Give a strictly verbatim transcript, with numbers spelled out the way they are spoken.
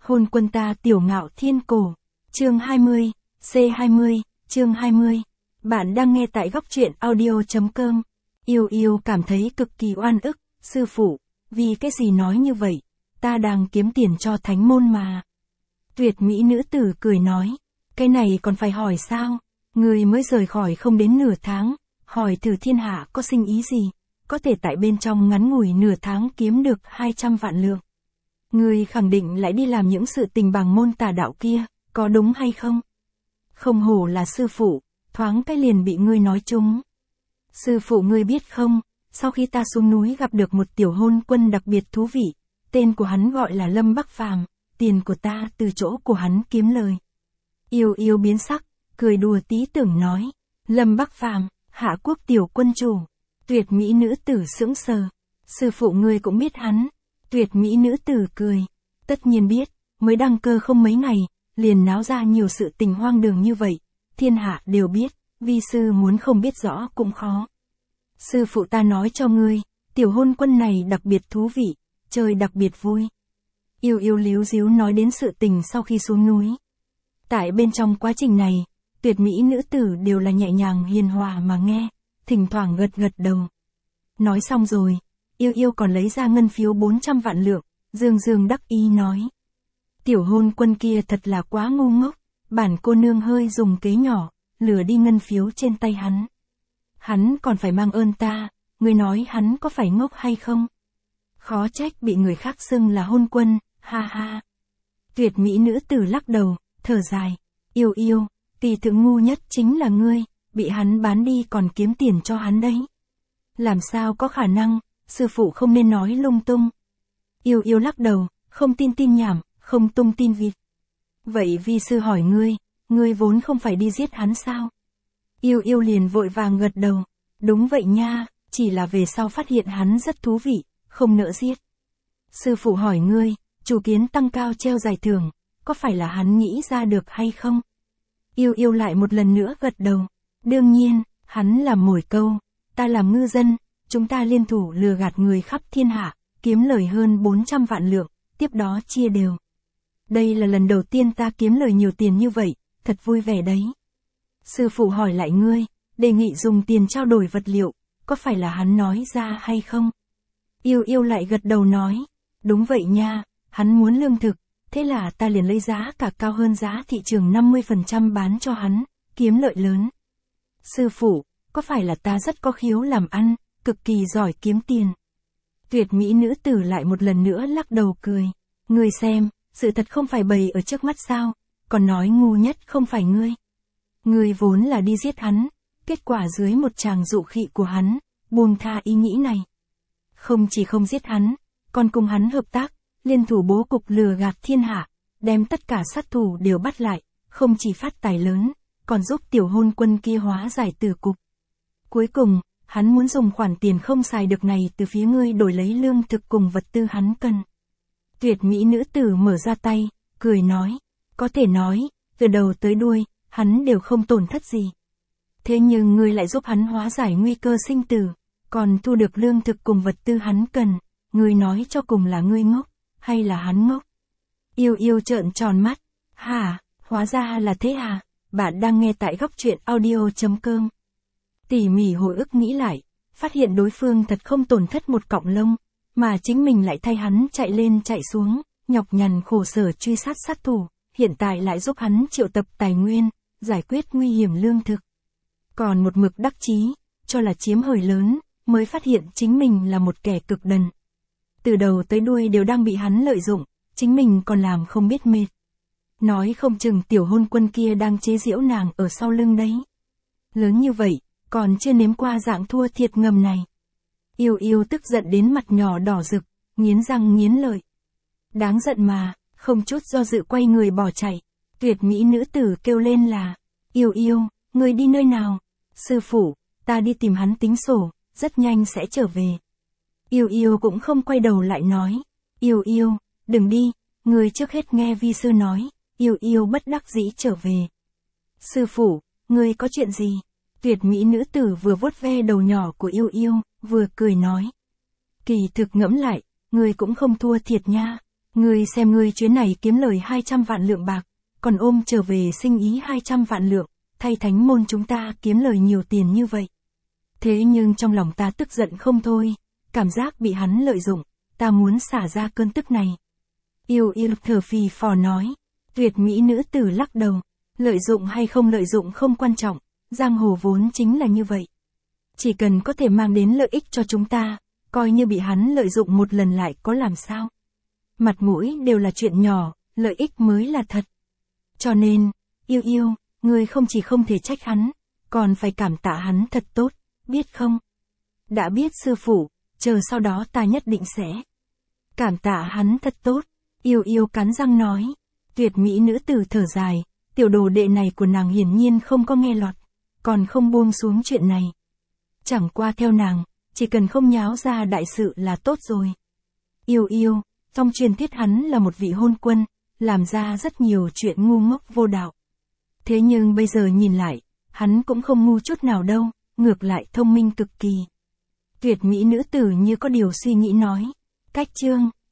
Hôn quân ta tiểu ngạo thiên cổ. Chương hai mươi, C hai mươi, chương hai mươi. Bạn đang nghe tại góc truyện audio.com. Yêu yêu cảm thấy cực kỳ oan ức, sư phụ, vì cái gì nói như vậy, ta đang kiếm tiền cho thánh môn mà. Tuyệt mỹ nữ tử cười nói, cái này còn phải hỏi sao, người mới rời khỏi không đến nửa tháng, hỏi thử thiên hạ có sinh ý gì, có thể tại bên trong ngắn ngủi nửa tháng kiếm được hai trăm vạn lượng. Người khẳng định lại đi làm những sự tình bằng môn tà đạo kia, có đúng hay không? Không hổ là sư phụ, thoáng cái liền bị ngươi nói trúng. Sư phụ ngươi biết không, sau khi ta xuống núi gặp được một tiểu hôn quân đặc biệt thú vị, tên của hắn gọi là Lâm Bắc Phàm, tiền của ta từ chỗ của hắn kiếm lời. Yêu yêu biến sắc, cười đùa tí tưởng nói, Lâm Bắc Phàm, Hạ Quốc tiểu quân chủ. Tuyệt mỹ nữ tử sững sờ, sư phụ ngươi cũng biết hắn. Tuyệt mỹ nữ tử cười, tất nhiên biết, mới đăng cơ không mấy ngày, liền náo ra nhiều sự tình hoang đường như vậy, thiên hạ đều biết, vi sư muốn không biết rõ cũng khó. Sư phụ ta nói cho ngươi, tiểu hôn quân này đặc biệt thú vị, chơi đặc biệt vui. Yêu yêu líu díu nói đến sự tình sau khi xuống núi. Tại bên trong quá trình này, tuyệt mỹ nữ tử đều là nhẹ nhàng hiền hòa mà nghe, thỉnh thoảng gật gật đầu. Nói xong rồi, yêu yêu còn lấy ra ngân phiếu bốn trăm vạn lượng, dương dương đắc ý nói. Tiểu hôn quân kia thật là quá ngu ngốc, bản cô nương hơi dùng kế nhỏ, lừa đi ngân phiếu trên tay hắn. Hắn còn phải mang ơn ta, người nói hắn có phải ngốc hay không? Khó trách bị người khác xưng là hôn quân, ha ha. Tuyệt mỹ nữ tử lắc đầu, thở dài, yêu yêu, kỳ thực ngu nhất chính là ngươi, bị hắn bán đi còn kiếm tiền cho hắn đấy. Làm sao có khả năng, sư phụ không nên nói lung tung. Yêu yêu lắc đầu, không tin tin nhảm, không tung tin vịt. Vậy vi sư hỏi ngươi, ngươi vốn không phải đi giết hắn sao? Yêu yêu liền vội vàng gật đầu, đúng vậy nha, chỉ là về sau phát hiện hắn rất thú vị, không nỡ giết. Sư phụ hỏi ngươi, chủ kiến tăng cao treo giải thưởng, có phải là hắn nghĩ ra được hay không? Yêu yêu lại một lần nữa gật đầu, đương nhiên, hắn làm mồi câu, ta làm ngư dân, chúng ta liên thủ lừa gạt người khắp thiên hạ, kiếm lời hơn bốn trăm vạn lượng, tiếp đó chia đều. Đây là lần đầu tiên ta kiếm lời nhiều tiền như vậy, thật vui vẻ đấy. Sư phụ hỏi lại ngươi, đề nghị dùng tiền trao đổi vật liệu, có phải là hắn nói ra hay không? Yêu yêu lại gật đầu nói, đúng vậy nha, hắn muốn lương thực, thế là ta liền lấy giá cả cao hơn giá thị trường năm mươi phần trăm bán cho hắn, kiếm lợi lớn. Sư phụ, có phải là ta rất có khiếu làm ăn, cực kỳ giỏi kiếm tiền? Tuyệt mỹ nữ tử lại một lần nữa lắc đầu cười, ngươi xem, sự thật không phải bày ở trước mắt sao, còn nói ngu nhất không phải ngươi. Ngươi vốn là đi giết hắn, kết quả dưới một tràng dụ khị của hắn, buông tha ý nghĩ này. Không chỉ không giết hắn, còn cùng hắn hợp tác, liên thủ bố cục lừa gạt thiên hạ, đem tất cả sát thủ đều bắt lại, không chỉ phát tài lớn, còn giúp tiểu hôn quân kia hóa giải tử cục. Cuối cùng, hắn muốn dùng khoản tiền không xài được này từ phía ngươi đổi lấy lương thực cùng vật tư hắn cần. Tuyệt mỹ nữ tử mở ra tay, cười nói, có thể nói, từ đầu tới đuôi, hắn đều không tổn thất gì. Thế nhưng ngươi lại giúp hắn hóa giải nguy cơ sinh tử, còn thu được lương thực cùng vật tư hắn cần, ngươi nói cho cùng là ngươi ngốc, hay là hắn ngốc? Yêu yêu trợn tròn mắt, hả, hóa ra là thế à, bạn đang nghe tại góc truyện audio.com. Tỉ mỉ hồi ức nghĩ lại, phát hiện đối phương thật không tổn thất một cọng lông, mà chính mình lại thay hắn chạy lên chạy xuống, nhọc nhằn khổ sở truy sát sát thủ, hiện tại lại giúp hắn triệu tập tài nguyên, giải quyết nguy hiểm lương thực. Còn một mực đắc chí, cho là chiếm hời lớn, mới phát hiện chính mình là một kẻ cực đần. Từ đầu tới đuôi đều đang bị hắn lợi dụng, chính mình còn làm không biết mệt. Nói không chừng tiểu hôn quân kia đang chế giễu nàng ở sau lưng đấy. Lớn như vậy, còn chưa nếm qua dạng thua thiệt ngầm này. Yêu yêu tức giận đến mặt nhỏ đỏ rực, nghiến răng nghiến lợi. Đáng giận mà, không chút do dự quay người bỏ chạy. Tuyệt mỹ nữ tử kêu lên là, yêu yêu, người đi nơi nào? Sư phụ, ta đi tìm hắn tính sổ, rất nhanh sẽ trở về. Yêu yêu cũng không quay đầu lại nói, yêu yêu, đừng đi, người trước hết nghe vi sư nói. Yêu yêu bất đắc dĩ trở về. Sư phụ, người có chuyện gì? Tuyệt mỹ nữ tử vừa vuốt ve đầu nhỏ của yêu yêu, vừa cười nói. Kỳ thực ngẫm lại, người cũng không thua thiệt nha. Ngươi xem ngươi chuyến này kiếm lời hai trăm vạn lượng bạc, còn ôm trở về sinh ý hai trăm vạn lượng, thay thánh môn chúng ta kiếm lời nhiều tiền như vậy. Thế nhưng trong lòng ta tức giận không thôi, cảm giác bị hắn lợi dụng, ta muốn xả ra cơn tức này. Yêu yêu thở phì phò nói. Tuyệt mỹ nữ tử lắc đầu. Lợi dụng hay không lợi dụng không quan trọng, giang hồ vốn chính là như vậy. Chỉ cần có thể mang đến lợi ích cho chúng ta, coi như bị hắn lợi dụng một lần lại có làm sao. Mặt mũi đều là chuyện nhỏ, lợi ích mới là thật. Cho nên, yêu yêu, ngươi không chỉ không thể trách hắn, còn phải cảm tạ hắn thật tốt, biết không? Đã biết sư phụ, chờ sau đó ta nhất định sẽ cảm tạ hắn thật tốt. Yêu yêu cắn răng nói. Tuyệt mỹ nữ tử thở dài, tiểu đồ đệ này của nàng hiển nhiên không có nghe lọt, còn không buông xuống chuyện này. Chẳng qua theo nàng, chỉ cần không nháo ra đại sự là tốt rồi. Yêu yêu, trong truyền thuyết hắn là một vị hôn quân, làm ra rất nhiều chuyện ngu ngốc vô đạo. Thế nhưng bây giờ nhìn lại, hắn cũng không ngu chút nào đâu, ngược lại thông minh cực kỳ. Tuyệt mỹ nữ tử như có điều suy nghĩ nói. Cách chương